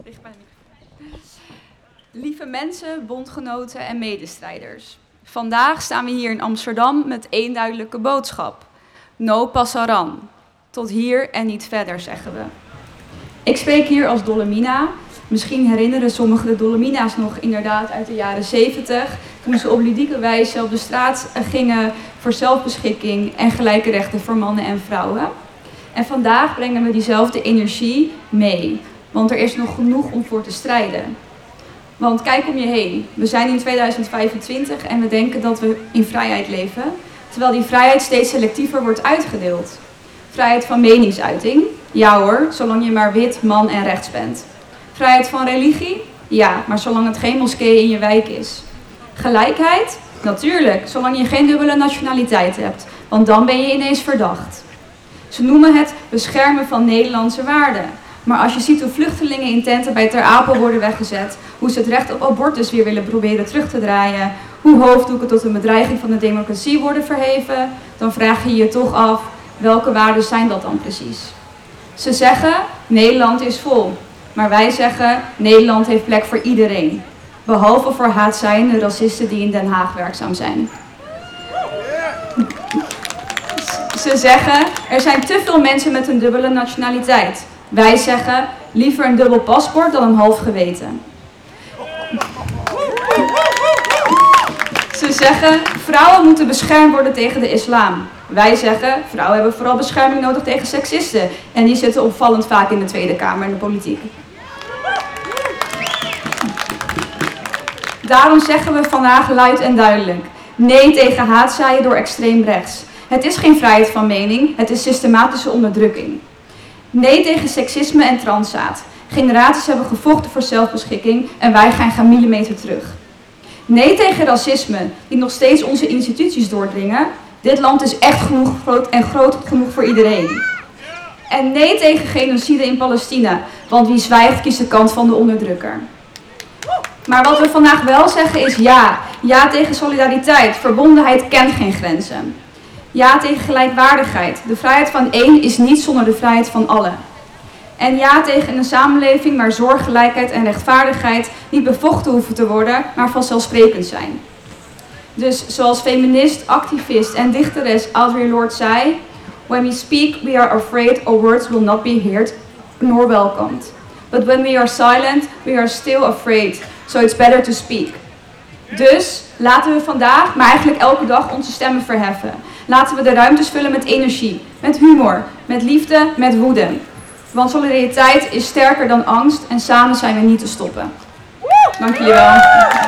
Dicht bij de microfoon. Lieve mensen, bondgenoten en medestrijders. Vandaag staan we hier in Amsterdam met één duidelijke boodschap. No pasaran. Tot hier en niet verder, zeggen we. Ik spreek hier als Dolomina. Misschien herinneren sommigen de Dolomina's nog inderdaad uit de jaren 70... toen ze op ludieke wijze op de straat gingen voor zelfbeschikking en gelijke rechten voor mannen en vrouwen. En vandaag brengen we diezelfde energie mee, want er is nog genoeg om voor te strijden. Want kijk om je heen, we zijn in 2025 en we denken dat we in vrijheid leven, terwijl die vrijheid steeds selectiever wordt uitgedeeld. Vrijheid van meningsuiting? Ja hoor, zolang je maar wit, man en rechts bent. Vrijheid van religie? Ja, maar zolang het geen moskee in je wijk is. Gelijkheid? Natuurlijk, zolang je geen dubbele nationaliteit hebt, want dan ben je ineens verdacht. Ze noemen het beschermen van Nederlandse waarden. Maar als je ziet hoe vluchtelingen in tenten bij Ter Apel worden weggezet, hoe ze het recht op abortus weer willen proberen terug te draaien, hoe hoofddoeken tot een bedreiging van de democratie worden verheven, dan vraag je je toch af, welke waarden zijn dat dan precies? Ze zeggen, Nederland is vol. Maar wij zeggen, Nederland heeft plek voor iedereen. Behalve voor haatzaaiende racisten die in Den Haag werkzaam zijn. Ze zeggen, er zijn te veel mensen met een dubbele nationaliteit. Wij zeggen, liever een dubbel paspoort dan een half geweten. Ze zeggen, vrouwen moeten beschermd worden tegen de islam. Wij zeggen, vrouwen hebben vooral bescherming nodig tegen seksisten. En die zitten opvallend vaak in de Tweede Kamer en de politiek. Daarom zeggen we vandaag luid en duidelijk, nee tegen haatzaaien door extreem rechts. Het is geen vrijheid van mening, het is systematische onderdrukking. Nee tegen seksisme en transzaad. Generaties hebben gevochten voor zelfbeschikking en wij gaan millimeter terug. Nee tegen racisme, die nog steeds onze instituties doordringen. Dit land is echt groot genoeg voor iedereen. En nee tegen genocide in Palestina, want wie zwijgt kiest de kant van de onderdrukker. Maar wat we vandaag wel zeggen is ja. Ja tegen solidariteit. Verbondenheid kent geen grenzen. Ja tegen gelijkwaardigheid. De vrijheid van één is niet zonder de vrijheid van allen. En ja tegen een samenleving waar zorg, gelijkheid en rechtvaardigheid niet bevochten hoeven te worden, maar vanzelfsprekend zijn. Dus zoals feminist, activist en dichteres Audre Lorde zei, when we speak we are afraid our words will not be heard nor welcomed. But when we are silent we are still afraid. So it's better to speak. Dus laten we vandaag, maar eigenlijk elke dag, onze stemmen verheffen. Laten we de ruimtes vullen met energie, met humor, met liefde, met woede. Want solidariteit is sterker dan angst en samen zijn we niet te stoppen. Dank jullie wel.